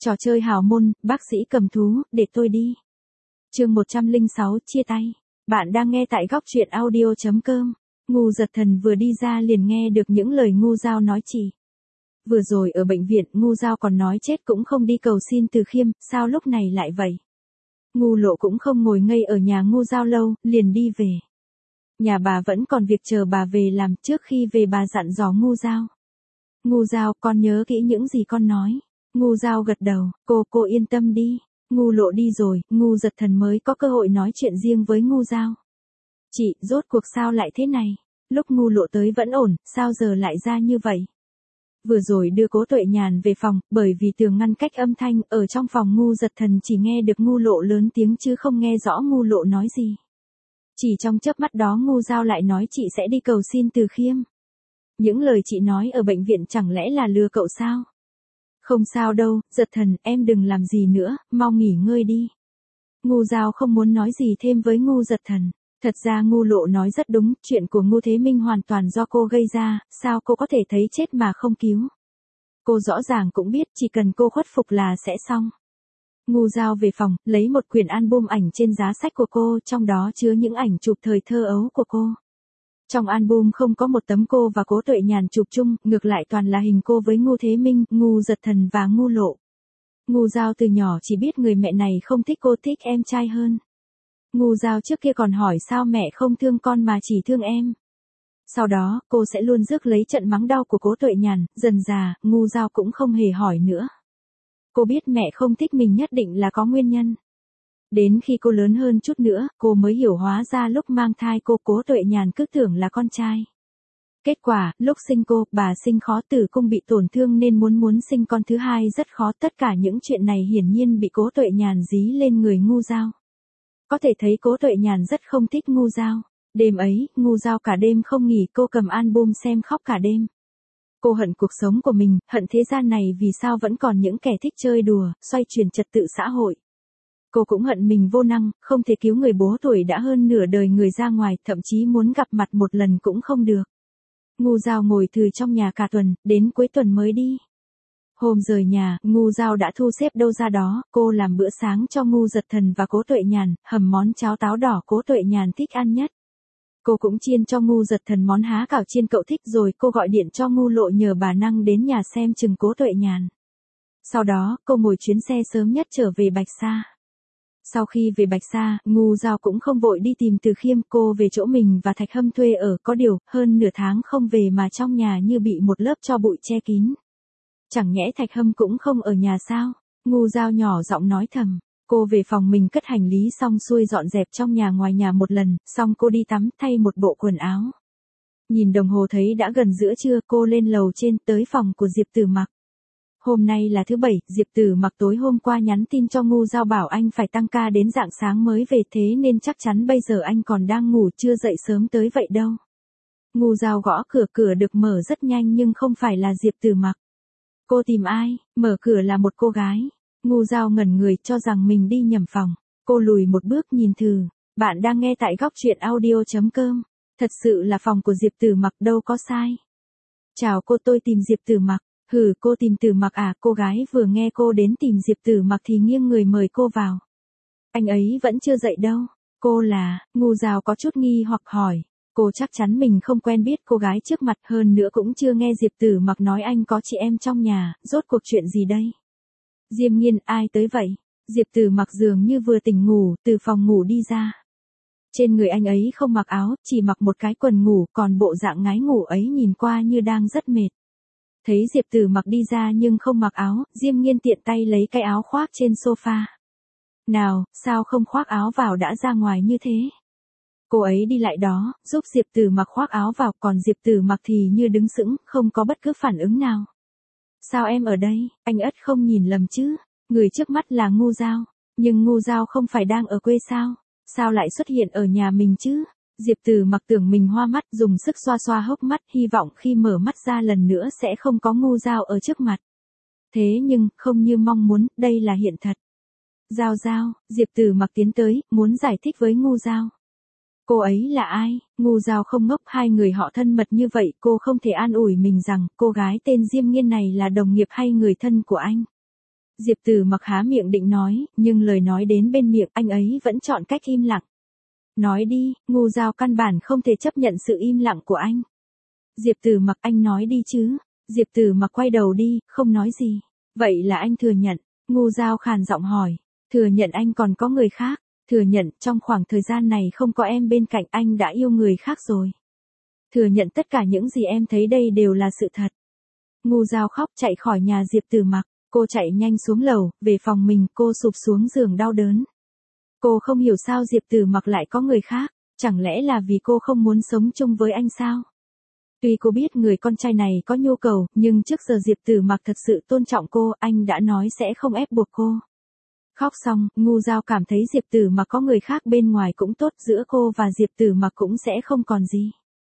Trò chơi hào môn, bác sĩ cầm thú, để tôi đi. Chương 106 chia tay. Bạn đang nghe tại góc truyện audio.com. Ngu Giật Thần vừa đi ra liền nghe được những lời Ngu Giao nói chỉ. Vừa rồi ở bệnh viện, Ngu Giao còn nói chết cũng không đi cầu xin Từ Khiêm, sao lúc này lại vậy? Ngu Lộ cũng không ngồi ngây ở nhà Ngu Giao lâu, liền đi về. Nhà bà vẫn còn việc chờ bà về làm, trước khi về bà dặn dò Ngu Giao. Ngu Giao, con nhớ kỹ những gì con nói. Ngu Giao gật đầu, cô yên tâm đi. Ngu Lộ đi rồi, Ngu Giật Thần mới có cơ hội nói chuyện riêng với Ngu Giao. Chị, rốt cuộc sao lại thế này? Lúc Ngu Lộ tới vẫn ổn, sao giờ lại ra như vậy? Vừa rồi đưa Cố Tuệ Nhàn về phòng, bởi vì tường ngăn cách âm thanh, ở trong phòng Ngu Giật Thần chỉ nghe được Ngu Lộ lớn tiếng chứ không nghe rõ Ngu Lộ nói gì. Chỉ trong chớp mắt đó Ngu Giao lại nói chị sẽ đi cầu xin Từ Khiêm. Những lời chị nói ở bệnh viện chẳng lẽ là lừa cậu sao? Không sao đâu, Giật Thần, em đừng làm gì nữa, mau nghỉ ngơi đi. Ngu Giao không muốn nói gì thêm với Ngu Giật Thần. Thật ra Ngu Lộ nói rất đúng, chuyện của Ngu Thế Minh hoàn toàn do cô gây ra, sao cô có thể thấy chết mà không cứu. Cô rõ ràng cũng biết chỉ cần cô khuất phục là sẽ xong. Ngu Giao về phòng, lấy một quyển album ảnh trên giá sách của cô, trong đó chứa những ảnh chụp thời thơ ấu của cô. Trong album không có một tấm cô và Cố Tuệ Nhàn chụp chung, ngược lại toàn là hình cô với Ngu Thế Minh, Ngu Giật Thần và Ngu Lộ. Ngu Giao từ nhỏ chỉ biết người mẹ này không thích cô, thích em trai hơn. Ngu Giao trước kia còn hỏi sao mẹ không thương con mà chỉ thương em. Sau đó, cô sẽ luôn rước lấy trận mắng đau của Cố Tuệ Nhàn, dần dà, Ngu Giao cũng không hề hỏi nữa. Cô biết mẹ không thích mình nhất định là có nguyên nhân. Đến khi cô lớn hơn chút nữa, cô mới hiểu hóa ra lúc mang thai cô Cố Tuệ Nhàn cứ tưởng là con trai. Kết quả, lúc sinh cô, bà sinh khó tử cung bị tổn thương nên muốn sinh con thứ hai rất khó. Tất cả những chuyện này hiển nhiên bị Cố Tuệ Nhàn dí lên người Ngu Giao. Có thể thấy Cố Tuệ Nhàn rất không thích Ngu Giao. Đêm ấy, Ngu Giao cả đêm không nghỉ, cô cầm album xem khóc cả đêm. Cô hận cuộc sống của mình, hận thế gian này vì sao vẫn còn những kẻ thích chơi đùa, xoay chuyển trật tự xã hội. Cô cũng hận mình vô năng, không thể cứu người bố tuổi đã hơn nửa đời người ra ngoài, thậm chí muốn gặp mặt một lần cũng không được. Ngu Giao ngồi thừ trong nhà cả tuần, đến cuối tuần mới đi. Hôm rời nhà, Ngu Giao đã thu xếp đâu ra đó, cô làm bữa sáng cho Ngu Giật Thần và Cố Tuệ Nhàn, hầm món cháo táo đỏ Cố Tuệ Nhàn thích ăn nhất. Cô cũng chiên cho Ngu Giật Thần món há cảo chiên cậu thích rồi cô gọi điện cho Ngu Lộ nhờ bà năng đến nhà xem chừng Cố Tuệ Nhàn. Sau đó, cô ngồi chuyến xe sớm nhất trở về Bạch Sa. Sau khi về Bạch Sa, Ngu Giao cũng không vội đi tìm Từ Khiêm, cô về chỗ mình và Thạch Hâm thuê ở, có điều, hơn nửa tháng không về mà trong nhà như bị một lớp tro bụi che kín. Chẳng nhẽ Thạch Hâm cũng không ở nhà sao? Ngu Giao nhỏ giọng nói thầm. Cô về phòng mình cất hành lý xong xuôi dọn dẹp trong nhà ngoài nhà một lần, xong cô đi tắm thay một bộ quần áo. Nhìn đồng hồ thấy đã gần giữa trưa, cô lên lầu trên tới phòng của Diệp Tử Mặc. Hôm nay là thứ Bảy, Diệp Tử Mặc tối hôm qua nhắn tin cho Ngu Giao bảo anh phải tăng ca đến rạng sáng mới về, thế nên chắc chắn bây giờ anh còn đang ngủ chưa dậy sớm tới vậy đâu. Ngu Giao gõ cửa, cửa được mở rất nhanh nhưng không phải là Diệp Tử Mặc. Cô tìm ai? Mở cửa là một cô gái. Ngu Giao ngẩn người cho rằng mình đi nhầm phòng. Cô lùi một bước nhìn thử. Bạn đang nghe tại góc truyện audio.com. Thật sự là phòng của Diệp Tử Mặc, đâu có sai. Chào cô, tôi tìm Diệp Tử Mặc. Hừ, cô tìm Tử Mặc à? Cô gái vừa nghe cô đến tìm Diệp Tử Mặc thì nghiêng người mời cô vào. Anh ấy vẫn chưa dậy đâu. Cô là? Ngu Giao có chút nghi hoặc hỏi. Cô chắc chắn mình không quen biết cô gái trước mặt, hơn nữa cũng chưa nghe Diệp Tử Mặc nói anh có chị em trong nhà, rốt cuộc chuyện gì đây? Diêm Nghiên, ai tới vậy? Diệp Tử Mặc dường như vừa tỉnh ngủ, từ phòng ngủ đi ra. Trên người anh ấy không mặc áo, chỉ mặc một cái quần ngủ, còn bộ dạng ngái ngủ ấy nhìn qua như đang rất mệt. Thấy Diệp Tử Mặc đi ra nhưng không mặc áo, Diêm Nghiên tiện tay lấy cái áo khoác trên sofa. Nào, sao không khoác áo vào đã ra ngoài như thế? Cô ấy đi lại đó, giúp Diệp Tử Mặc khoác áo vào, còn Diệp Tử Mặc thì như đứng sững, không có bất cứ phản ứng nào. Sao em ở đây? Anh ất không nhìn lầm chứ? Người trước mắt là Ngu Giao. Nhưng Ngu Giao không phải đang ở quê sao? Sao lại xuất hiện ở nhà mình chứ? Diệp Tử Mặc tưởng mình hoa mắt, dùng sức xoa xoa hốc mắt, hy vọng khi mở mắt ra lần nữa sẽ không có Ngu Giao ở trước mặt. Thế nhưng, không như mong muốn, đây là hiện thật. Giao Giao, Diệp Tử Mặc tiến tới, muốn giải thích với Ngu Giao. Cô ấy là ai? Ngu Giao không ngốc, hai người họ thân mật như vậy, cô không thể an ủi mình rằng cô gái tên Diêm Nghiên này là đồng nghiệp hay người thân của anh. Diệp Tử Mặc há miệng định nói, nhưng lời nói đến bên miệng anh ấy vẫn chọn cách im lặng. Nói đi, Ngô Giao căn bản không thể chấp nhận sự im lặng của anh. Diệp Tử Mặc, anh nói đi chứ. Diệp Tử Mặc quay đầu đi, không nói gì. Vậy là anh thừa nhận. Ngô Giao khàn giọng hỏi. Thừa nhận anh còn có người khác. Thừa nhận trong khoảng thời gian này không có em bên cạnh anh đã yêu người khác rồi. Thừa nhận tất cả những gì em thấy đây đều là sự thật. Ngô Giao khóc chạy khỏi nhà Diệp Tử Mặc. Cô chạy nhanh xuống lầu, về phòng mình, cô sụp xuống giường đau đớn. Cô không hiểu sao Diệp Tử Mặc lại có người khác, chẳng lẽ là vì cô không muốn sống chung với anh sao? Tuy cô biết người con trai này có nhu cầu, nhưng trước giờ Diệp Tử Mặc thật sự tôn trọng cô, anh đã nói sẽ không ép buộc cô. Khóc xong, Ngô Giao cảm thấy Diệp Tử Mặc có người khác bên ngoài cũng tốt, giữa cô và Diệp Tử Mặc cũng sẽ không còn gì.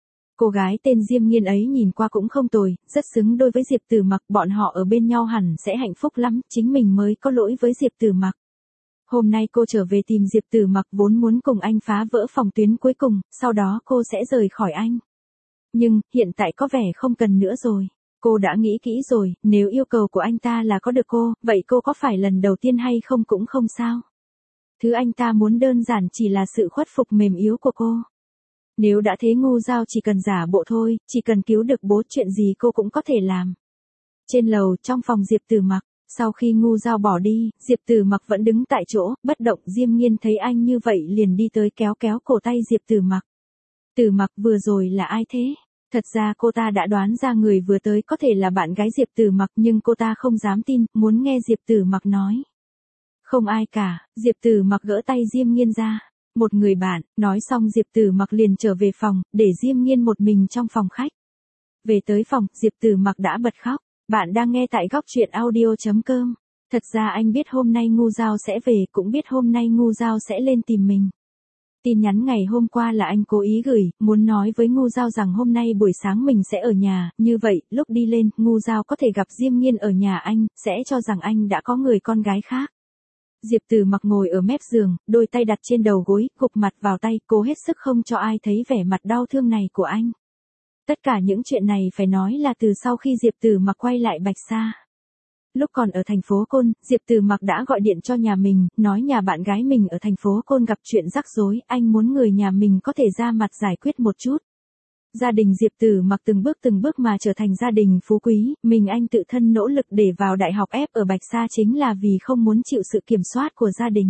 Cô gái tên Diêm Nghiên ấy nhìn qua cũng không tồi, rất xứng đôi với Diệp Tử Mặc, bọn họ ở bên nhau hẳn sẽ hạnh phúc lắm, chính mình mới có lỗi với Diệp Tử Mặc. Hôm nay cô trở về tìm Diệp Tử Mặc vốn muốn cùng anh phá vỡ phòng tuyến cuối cùng, sau đó cô sẽ rời khỏi anh. Nhưng, hiện tại có vẻ không cần nữa rồi. Cô đã nghĩ kỹ rồi, nếu yêu cầu của anh ta là có được cô, vậy cô có phải lần đầu tiên hay không cũng không sao. Thứ anh ta muốn đơn giản chỉ là sự khuất phục mềm yếu của cô. Nếu đã thế Ngô Giao chỉ cần giả bộ thôi, chỉ cần cứu được bố, chuyện gì cô cũng có thể làm. Trên lầu, trong phòng Diệp Tử Mặc, sau khi Ngô Giao bỏ đi, Diệp Tử Mặc vẫn đứng tại chỗ, bất động. Diêm Nghiên thấy anh như vậy liền đi tới kéo kéo cổ tay Diệp Tử Mặc. Tử Mặc, vừa rồi là ai thế? Thật ra cô ta đã đoán ra người vừa tới có thể là bạn gái Diệp Tử Mặc, nhưng cô ta không dám tin, muốn nghe Diệp Tử Mặc nói. Không ai cả. Diệp Tử Mặc gỡ tay Diêm Nghiên ra. Một người bạn. Nói xong Diệp Tử Mặc liền trở về phòng, để Diêm Nghiên một mình trong phòng khách. Về tới phòng, Diệp Tử Mặc đã bật khóc. Bạn đang nghe tại góc truyện audio.com. Thật ra anh biết hôm nay Ngô Giao sẽ về, cũng biết hôm nay Ngô Giao sẽ lên tìm mình. Tin nhắn ngày hôm qua là anh cố ý gửi, muốn nói với Ngô Giao rằng hôm nay buổi sáng mình sẽ ở nhà, như vậy, lúc đi lên, Ngô Giao có thể gặp Diêm Nghiên ở nhà anh, sẽ cho rằng anh đã có người con gái khác. Diệp Tử Mặc ngồi ở mép giường, đôi tay đặt trên đầu gối, gục mặt vào tay, cố hết sức không cho ai thấy vẻ mặt đau thương này của anh. Tất cả những chuyện này phải nói là từ sau khi Diệp Tử Mặc quay lại Bạch Sa. Lúc còn ở thành phố Côn, Diệp Tử Mặc đã gọi điện cho nhà mình, nói nhà bạn gái mình ở thành phố Côn gặp chuyện rắc rối, anh muốn người nhà mình có thể ra mặt giải quyết một chút. Gia đình Diệp Tử Mặc từng bước mà trở thành gia đình phú quý, mình anh tự thân nỗ lực để vào đại học ép ở Bạch Sa chính là vì không muốn chịu sự kiểm soát của gia đình.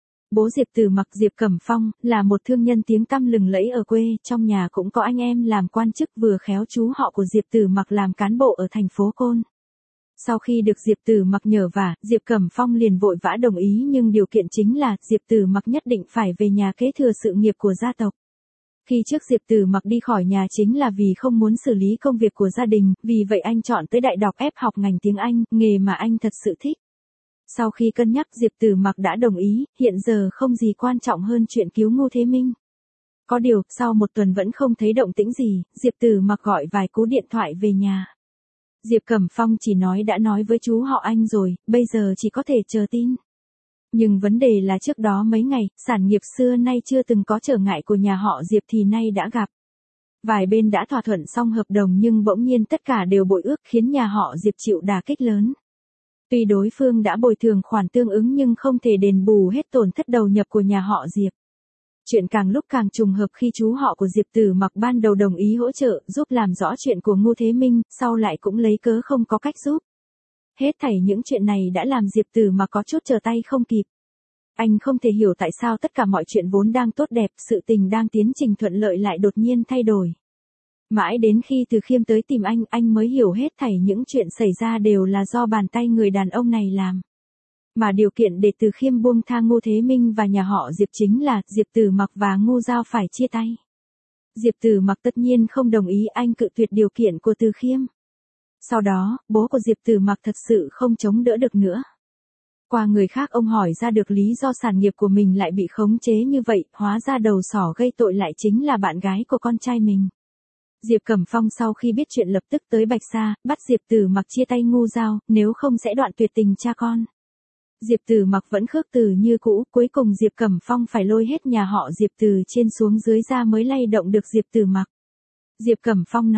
Bố Diệp Tử Mặc Diệp Cẩm Phong, là một thương nhân tiếng tăm lừng lẫy ở quê, trong nhà cũng có anh em làm quan chức, vừa khéo chú họ của Diệp Tử Mặc làm cán bộ ở thành phố Côn. Sau khi được Diệp Tử Mặc nhờ vả, Diệp Cẩm Phong liền vội vã đồng ý, nhưng điều kiện chính là Diệp Tử Mặc nhất định phải về nhà kế thừa sự nghiệp của gia tộc. Khi trước Diệp Tử Mặc đi khỏi nhà chính là vì không muốn xử lý công việc của gia đình, vì vậy anh chọn tới đại học ép học ngành tiếng Anh, nghề mà anh thật sự thích. Sau khi cân nhắc Diệp Tử Mặc đã đồng ý, hiện giờ không gì quan trọng hơn chuyện cứu Ngô Thế Minh. Có điều, sau một tuần vẫn không thấy động tĩnh gì, Diệp Tử Mặc gọi vài cú điện thoại về nhà. Diệp Cẩm Phong chỉ nói đã nói với chú họ anh rồi, bây giờ chỉ có thể chờ tin. Nhưng vấn đề là trước đó mấy ngày, sản nghiệp xưa nay chưa từng có trở ngại của nhà họ Diệp thì nay đã gặp. Vài bên đã thỏa thuận xong hợp đồng nhưng bỗng nhiên tất cả đều bội ước, khiến nhà họ Diệp chịu đả kích lớn. Tuy đối phương đã bồi thường khoản tương ứng nhưng không thể đền bù hết tổn thất đầu nhập của nhà họ Diệp. Chuyện càng lúc càng trùng hợp khi chú họ của Diệp Tử Mặc ban đầu đồng ý hỗ trợ, giúp làm rõ chuyện của Ngô Thế Minh, sau lại cũng lấy cớ không có cách giúp. Hết thảy những chuyện này đã làm Diệp Tử Mặc có chút trở tay không kịp. Anh không thể hiểu tại sao tất cả mọi chuyện vốn đang tốt đẹp, sự tình đang tiến trình thuận lợi lại đột nhiên thay đổi. Mãi đến khi Từ Khiêm tới tìm anh mới hiểu hết thảy những chuyện xảy ra đều là do bàn tay người đàn ông này làm. Mà điều kiện để Từ Khiêm buông tha Ngô Thế Minh và nhà họ Diệp chính là Diệp Tử Mặc và Ngô Giao phải chia tay. Diệp Tử Mặc tất nhiên không đồng ý, anh cự tuyệt điều kiện của Từ Khiêm. Sau đó, bố của Diệp Tử Mặc thật sự không chống đỡ được nữa. Qua người khác ông hỏi ra được lý do sản nghiệp của mình lại bị khống chế như vậy, hóa ra đầu sỏ gây tội lại chính là bạn gái của con trai mình. Diệp Cẩm Phong sau khi biết chuyện lập tức tới Bạch Sa, bắt Diệp Tử Mặc chia tay Ngô Giao, nếu không sẽ đoạn tuyệt tình cha con. Diệp Tử Mặc vẫn khước từ như cũ, cuối cùng Diệp Cẩm Phong phải lôi hết nhà họ Diệp từ trên xuống dưới ra mới lay động được Diệp Tử Mặc. Diệp Cẩm Phong nói,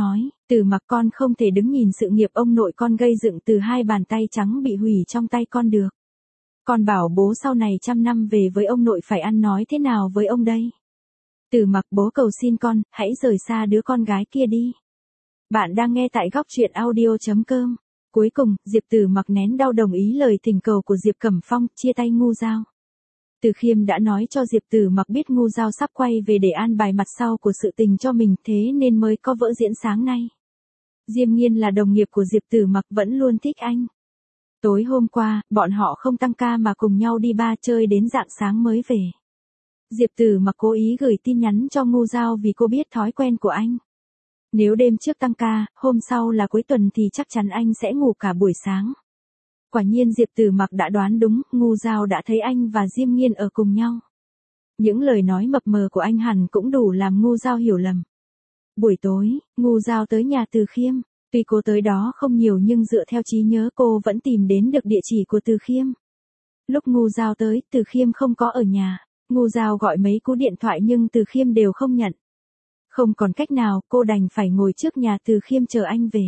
Từ Mặc, con không thể đứng nhìn sự nghiệp ông nội con gây dựng từ hai bàn tay trắng bị hủy trong tay con được. Con bảo bố sau này 100 năm về với ông nội phải ăn nói thế nào với ông đây? Từ Mặc, bố cầu xin con, hãy rời xa đứa con gái kia đi. Bạn đang nghe tại góc truyện audio.com. Cuối cùng, Diệp Từ Mặc nén đau đồng ý lời thỉnh cầu của Diệp Cẩm Phong, chia tay Ngu Giao. Từ Khiêm đã nói cho Diệp Từ Mặc biết Ngu Giao sắp quay về để an bài mặt sau của sự tình cho mình, thế nên mới có vở diễn sáng nay. Diêm Nghiên là đồng nghiệp của Diệp Từ Mặc vẫn luôn thích anh. Tối hôm qua, bọn họ không tăng ca mà cùng nhau đi bar chơi đến rạng sáng mới về. Diệp Từ Mặc cố ý gửi tin nhắn cho Ngu Giao vì cô biết thói quen của anh. Nếu đêm trước tăng ca, hôm sau là cuối tuần thì chắc chắn anh sẽ ngủ cả buổi sáng. Quả nhiên Diệp Từ Mặc đã đoán đúng, Ngu Giao đã thấy anh và Diêm Nghiên ở cùng nhau. Những lời nói mập mờ của anh hẳn cũng đủ làm Ngu Giao hiểu lầm. Buổi tối, Ngu Giao tới nhà Từ Khiêm. Tuy cô tới đó không nhiều nhưng dựa theo trí nhớ cô vẫn tìm đến được địa chỉ của Từ Khiêm. Lúc Ngu Giao tới, Từ Khiêm không có ở nhà. Ngu Giao gọi mấy cú điện thoại nhưng Từ Khiêm đều không nhận. Không còn cách nào, cô đành phải ngồi trước nhà Từ Khiêm chờ anh về.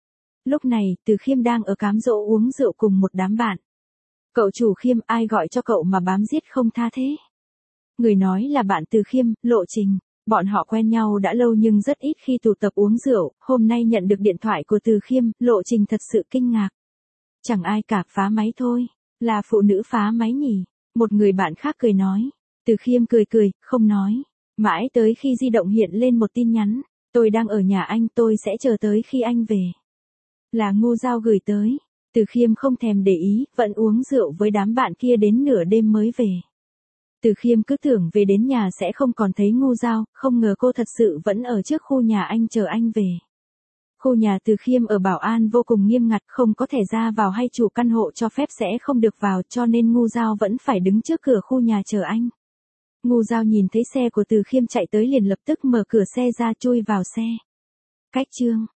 Lúc này, Từ Khiêm đang ở cám dỗ uống rượu cùng một đám bạn. Cậu chủ Khiêm, ai gọi cho cậu mà bám giết không tha thế? Người nói là bạn Từ Khiêm, Lộ Trình. Bọn họ quen nhau đã lâu nhưng rất ít khi tụ tập uống rượu, hôm nay nhận được điện thoại của Từ Khiêm, Lộ Trình thật sự kinh ngạc. Chẳng ai cả, phá máy thôi, là phụ nữ phá máy nhỉ? Một người bạn khác cười nói. Từ Khiêm cười cười, không nói. Mãi tới khi di động hiện lên một tin nhắn, tôi đang ở nhà anh, tôi sẽ chờ tới khi anh về. Là Ngu Giao gửi tới. Từ Khiêm không thèm để ý, vẫn uống rượu với đám bạn kia đến nửa đêm mới về. Từ Khiêm cứ tưởng về đến nhà sẽ không còn thấy Ngu Giao, không ngờ cô thật sự vẫn ở trước khu nhà anh chờ anh về. Khu nhà Từ Khiêm ở Bảo An vô cùng nghiêm ngặt, không có thẻ ra vào hay chủ căn hộ cho phép sẽ không được vào, cho nên Ngu Giao vẫn phải đứng trước cửa khu nhà chờ anh. Ngu Giao nhìn thấy xe của Từ Khiêm chạy tới liền lập tức mở cửa xe ra chui vào xe. Cách chương